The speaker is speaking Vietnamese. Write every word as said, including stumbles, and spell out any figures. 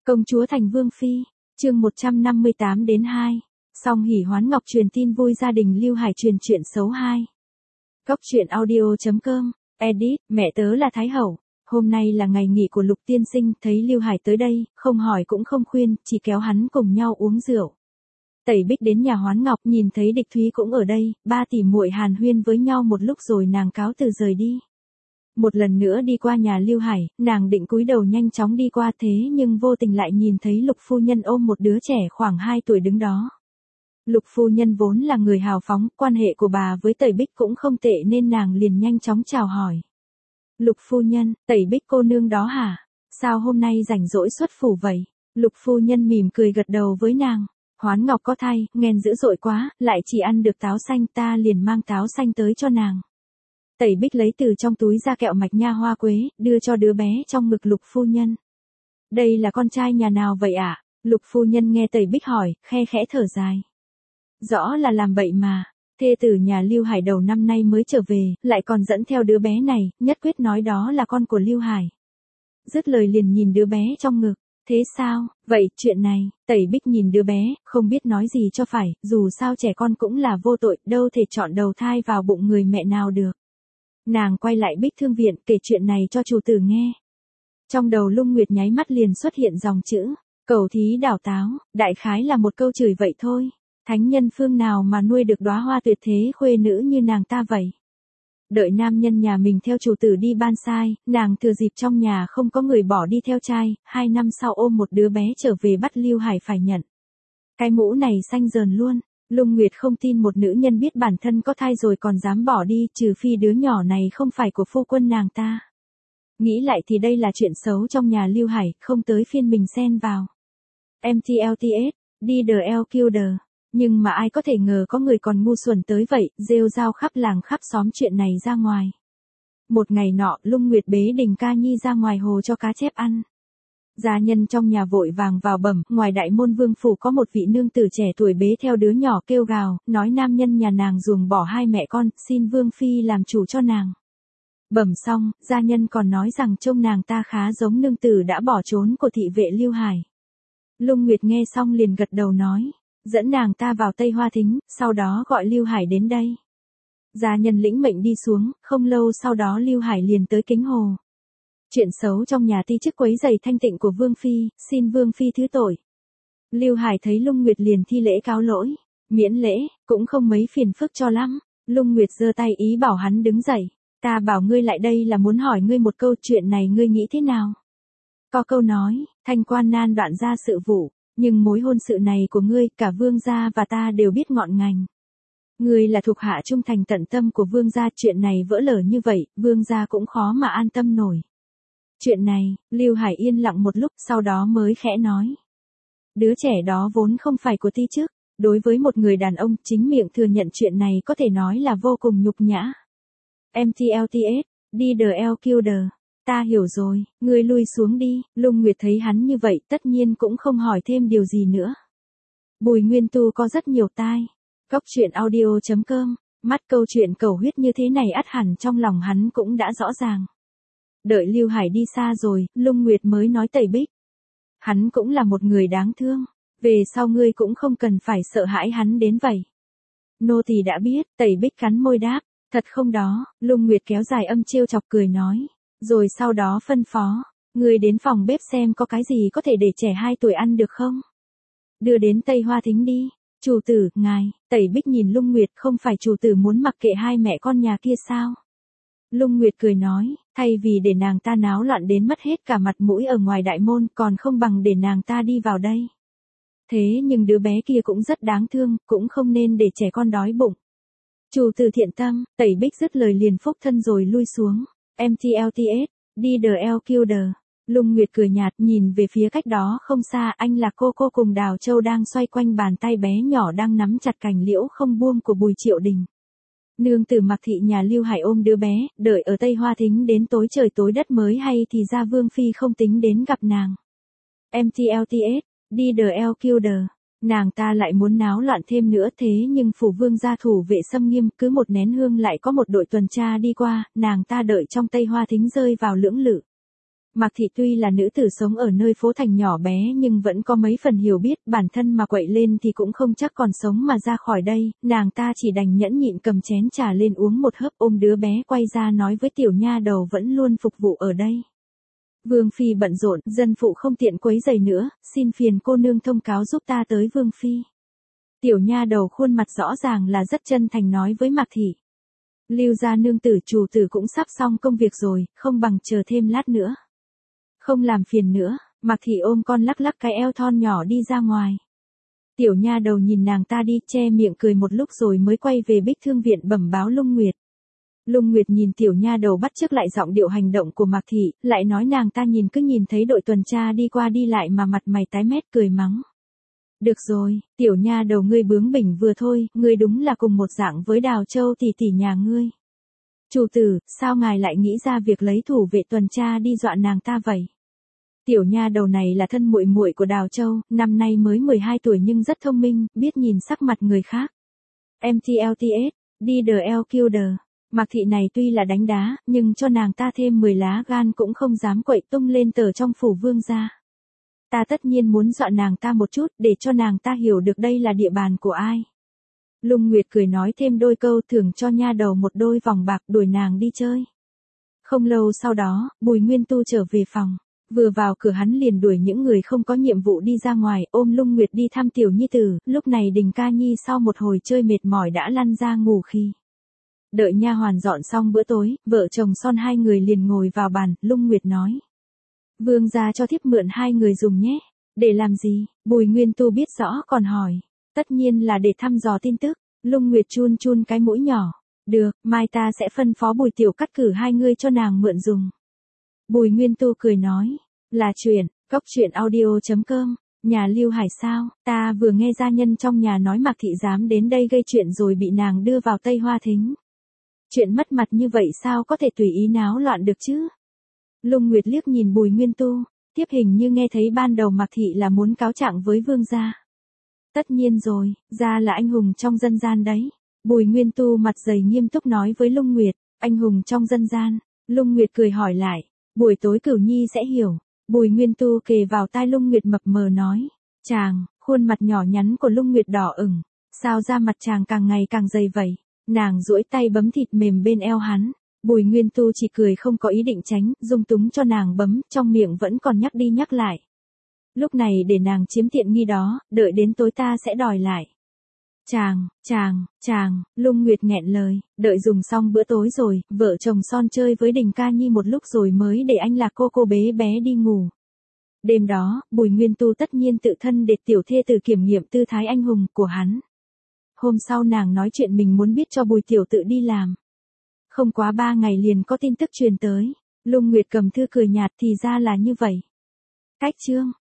Công chúa thành vương phi, chương một trăm năm mươi tám đến hai. Song hỉ hoán ngọc truyền tin vui gia đình Lưu Hải truyền chuyện xấu hai. Góc truyện audio chấm com, edit, mẹ tớ là Thái Hậu. Hôm nay là ngày nghỉ của Lục tiên sinh, thấy Lưu Hải tới đây, không hỏi cũng không khuyên, chỉ kéo hắn cùng nhau uống rượu. Tẩy Bích đến nhà Hoán Ngọc, nhìn thấy Địch Thúy cũng ở đây, ba tỷ muội hàn huyên với nhau một lúc rồi nàng cáo từ rời đi. Một lần nữa đi qua nhà Lưu Hải, nàng định cúi đầu nhanh chóng đi qua thế nhưng vô tình lại nhìn thấy Lục phu nhân ôm một đứa trẻ khoảng hai tuổi đứng đó. Lục phu nhân vốn là người hào phóng, quan hệ của bà với Tẩy Bích cũng không tệ nên nàng liền nhanh chóng chào hỏi. Lục phu nhân, Tẩy Bích cô nương đó hả? Sao hôm nay rảnh rỗi xuất phủ vậy? Lục phu nhân mỉm cười gật đầu với nàng. Hoán Ngọc có thai, ghen dữ dội quá, lại chỉ ăn được táo xanh, ta liền mang táo xanh tới cho nàng. Tẩy Bích lấy từ trong túi ra kẹo mạch nha hoa quế, đưa cho đứa bé trong ngực Lục phu nhân. Đây là con trai nhà nào vậy ạ? À? Lục phu nhân nghe Tẩy Bích hỏi, khe khẽ thở dài. Rõ là làm bậy mà, thê tử nhà Lưu Hải đầu năm nay mới trở về, lại còn dẫn theo đứa bé này, nhất quyết nói đó là con của Lưu Hải. Dứt lời liền nhìn đứa bé trong ngực. Thế sao, vậy, chuyện này, Tẩy Bích nhìn đứa bé, không biết nói gì cho phải, dù sao trẻ con cũng là vô tội, đâu thể chọn đầu thai vào bụng người mẹ nào được. Nàng quay lại Bích Thương Viện, kể chuyện này cho chủ tử nghe. Trong đầu Lung Nguyệt nháy mắt liền xuất hiện dòng chữ, cầu thí đảo táo, đại khái là một câu chửi vậy thôi. Thánh nhân phương nào mà nuôi được đóa hoa tuyệt thế khuê nữ như nàng ta vậy. Đợi nam nhân nhà mình theo chủ tử đi ban sai, nàng thừa dịp trong nhà không có người bỏ đi theo trai, hai năm sau ôm một đứa bé trở về bắt Lưu Hải phải nhận. Cái mũ này xanh dờn luôn, Lung Nguyệt không tin một nữ nhân biết bản thân có thai rồi còn dám bỏ đi, trừ phi đứa nhỏ này không phải của phu quân nàng ta. Nghĩ lại thì đây là chuyện xấu trong nhà Lưu Hải, không tới phiên mình xen vào. em tê lờ tê ét, đi the L Killer. Nhưng mà ai có thể ngờ có người còn ngu xuẩn tới vậy, rêu rao khắp làng khắp xóm chuyện này ra ngoài. Một ngày nọ, Lung Nguyệt bế Đình Ca Nhi ra ngoài hồ cho cá chép ăn. Gia nhân trong nhà vội vàng vào bẩm, ngoài đại môn vương phủ có một vị nương tử trẻ tuổi bế theo đứa nhỏ kêu gào, nói nam nhân nhà nàng ruồng bỏ hai mẹ con, xin vương phi làm chủ cho nàng. Bẩm xong, gia nhân còn nói rằng trông nàng ta khá giống nương tử đã bỏ trốn của thị vệ Lưu Hải. Lung Nguyệt nghe xong liền gật đầu nói. Dẫn nàng ta vào Tây Hoa Thính, sau đó gọi Lưu Hải đến đây. Gia nhân lĩnh mệnh đi xuống, không lâu sau đó Lưu Hải liền tới Kính Hồ. Chuyện xấu trong nhà ti chức quấy rầy thanh tịnh của Vương Phi, xin Vương Phi thứ tội. Lưu Hải thấy Lung Nguyệt liền thi lễ cáo lỗi, miễn lễ, cũng không mấy phiền phức cho lắm. Lung Nguyệt giơ tay ý bảo hắn đứng dậy, ta bảo ngươi lại đây là muốn hỏi ngươi một câu, chuyện này ngươi nghĩ thế nào? Có câu nói, thanh quan nan đoạn ra sự vụ. Nhưng mối hôn sự này của ngươi, cả vương gia và ta đều biết ngọn ngành. Ngươi là thuộc hạ trung thành tận tâm của vương gia, chuyện này vỡ lở như vậy, vương gia cũng khó mà an tâm nổi. Chuyện này, Lưu Hải yên lặng một lúc, sau đó mới khẽ nói. Đứa trẻ đó vốn không phải của ti chức, đối với một người đàn ông, chính miệng thừa nhận chuyện này có thể nói là vô cùng nhục nhã. em tê lờ tê ét, đi the L Killer. Ta hiểu rồi, ngươi lui xuống đi. Lung Nguyệt thấy hắn như vậy tất nhiên cũng không hỏi thêm điều gì nữa. Bùi Nguyên Tu có rất nhiều tai. Góc truyện audio chấm com, mắt câu chuyện cầu huyết như thế này ắt hẳn trong lòng hắn cũng đã rõ ràng. Đợi Lưu Hải đi xa rồi, Lung Nguyệt mới nói Tẩy Bích. Hắn cũng là một người đáng thương, về sau ngươi cũng không cần phải sợ hãi hắn đến vậy. Nô tỳ đã biết, Tẩy Bích cắn môi đáp, thật không đó. Lung Nguyệt kéo dài âm trêu chọc cười nói. Rồi sau đó phân phó, người đến phòng bếp xem có cái gì có thể để trẻ hai tuổi ăn được không? Đưa đến Tây Hoa Thính đi. Chủ tử, ngài, Tẩy Bích nhìn Lung Nguyệt, không phải chủ tử muốn mặc kệ hai mẹ con nhà kia sao? Lung Nguyệt cười nói, thay vì để nàng ta náo loạn đến mất hết cả mặt mũi ở ngoài đại môn, còn không bằng để nàng ta đi vào đây. Thế nhưng đứa bé kia cũng rất đáng thương, cũng không nên để trẻ con đói bụng. Chủ tử thiện tâm, Tẩy Bích dứt lời liền phúc thân rồi lui xuống. em tê lờ tê ét, đi the L Killer. Lung Nguyệt cười nhạt nhìn về phía cách đó không xa, anh là cô cô cùng Đào Châu đang xoay quanh bàn tay bé nhỏ đang nắm chặt cành liễu không buông của Bùi Triệu Đình. Nương tử Mặc thị nhà Lưu Hải ôm đứa bé, đợi ở Tây Hoa Thính đến tối trời tối đất mới hay thì ra Vương Phi không tính đến gặp nàng. em tê lờ tê ét, đi the L Killer. Nàng ta lại muốn náo loạn thêm nữa, thế nhưng phủ vương gia thủ vệ xâm nghiêm, cứ một nén hương lại có một đội tuần tra đi qua, nàng ta đợi trong Tây Hoa Thính rơi vào lưỡng lự. Mạc Thị tuy là nữ tử sống ở nơi phố thành nhỏ bé nhưng vẫn có mấy phần hiểu biết, bản thân mà quậy lên thì cũng không chắc còn sống mà ra khỏi đây, nàng ta chỉ đành nhẫn nhịn cầm chén trà lên uống một hớp, ôm đứa bé quay ra nói với tiểu nha đầu vẫn luôn phục vụ ở đây. Vương phi bận rộn, dân phụ không tiện quấy rầy nữa, xin phiền cô nương thông cáo giúp ta tới Vương phi. Tiểu nha đầu khuôn mặt rõ ràng là rất chân thành nói với Mạc Thị. Lưu gia nương tử chủ tử cũng sắp xong công việc rồi, không bằng chờ thêm lát nữa. Không làm phiền nữa, Mạc Thị ôm con lắc lắc cái eo thon nhỏ đi ra ngoài. Tiểu nha đầu nhìn nàng ta đi, che miệng cười một lúc rồi mới quay về Bích Thương viện bẩm báo Lung Nguyệt. Lung Nguyệt nhìn tiểu nha đầu bắt chước lại giọng điệu hành động của Mạc Thị, lại nói nàng ta nhìn cứ nhìn thấy đội tuần tra đi qua đi lại mà mặt mày tái mét cười mắng. Được rồi, tiểu nha đầu ngươi bướng bỉnh vừa thôi, ngươi đúng là cùng một dạng với Đào Châu tỷ tỷ nhà ngươi. Chủ tử, sao ngài lại nghĩ ra việc lấy thủ vệ tuần tra đi dọa nàng ta vậy? Tiểu nha đầu này là thân muội muội của Đào Châu, năm nay mới mười hai tuổi nhưng rất thông minh, biết nhìn sắc mặt người khác. em tê lờ tê ét, đi đờ eo killer. Mạc Thị này tuy là đánh đá, nhưng cho nàng ta thêm mười lá gan cũng không dám quậy tung lên tờ trong phủ vương gia. Ta tất nhiên muốn dọa nàng ta một chút để cho nàng ta hiểu được đây là địa bàn của ai. Lung Nguyệt cười nói thêm đôi câu thưởng cho nha đầu một đôi vòng bạc đuổi nàng đi chơi. Không lâu sau đó, Bùi Nguyên Tu trở về phòng. Vừa vào cửa hắn liền đuổi những người không có nhiệm vụ đi ra ngoài, ôm Lung Nguyệt đi thăm tiểu nhi tử. Lúc này Đình Ca Nhi sau một hồi chơi mệt mỏi đã lăn ra ngủ khi. Đợi nha hoàn dọn xong bữa tối, vợ chồng son hai người liền ngồi vào bàn, Lung Nguyệt nói. Vương gia cho thiếp mượn hai người dùng nhé. Để làm gì? Bùi Nguyên Tu biết rõ còn hỏi. Tất nhiên là để thăm dò tin tức. Lung Nguyệt chun chun cái mũi nhỏ. Được, mai ta sẽ phân phó Bùi Tiểu cắt cử hai người cho nàng mượn dùng. Bùi Nguyên Tu cười nói. Là chuyện, cốc truyện audio chấm com. Nhà Lưu Hải sao? Ta vừa nghe gia nhân trong nhà nói Mạc Thị dám đến đây gây chuyện rồi bị nàng đưa vào Tây Hoa Thính. Chuyện mất mặt như vậy sao có thể tùy ý náo loạn được chứ? Lung Nguyệt liếc nhìn Bùi Nguyên Tu, tiếp hình như nghe thấy ban đầu Mạc Thị là muốn cáo trạng với vương gia. Tất nhiên rồi, gia là anh hùng trong dân gian đấy. Bùi Nguyên Tu mặt dày nghiêm túc nói với Lung Nguyệt, anh hùng trong dân gian. Lung Nguyệt cười hỏi lại, buổi tối Cửu Nhi sẽ hiểu. Bùi Nguyên Tu kề vào tai Lung Nguyệt mập mờ nói, chàng, khuôn mặt nhỏ nhắn của Lung Nguyệt đỏ ửng, sao da mặt chàng càng ngày càng dày vậy? Nàng duỗi tay bấm thịt mềm bên eo hắn. Bùi Nguyên Tu chỉ cười không có ý định tránh, dung túng cho nàng bấm, trong miệng vẫn còn nhắc đi nhắc lại. Lúc này để nàng chiếm tiện nghi đó, đợi đến tối ta sẽ đòi lại. Chàng, chàng, chàng, Lung Nguyệt nghẹn lời, đợi dùng xong bữa tối rồi, vợ chồng son chơi với Đình Ca Nhi một lúc rồi mới để anh Lạc cô cô bế bé đi ngủ. Đêm đó, Bùi Nguyên Tu tất nhiên tự thân để tiểu thê tử kiểm nghiệm tư thái anh hùng của hắn. Hôm sau nàng nói chuyện mình muốn biết cho Bùi Tiểu tự đi làm. Không quá ba ngày liền có tin tức truyền tới. Lung Nguyệt cầm thư cười nhạt thì ra là như vậy. Cách chương.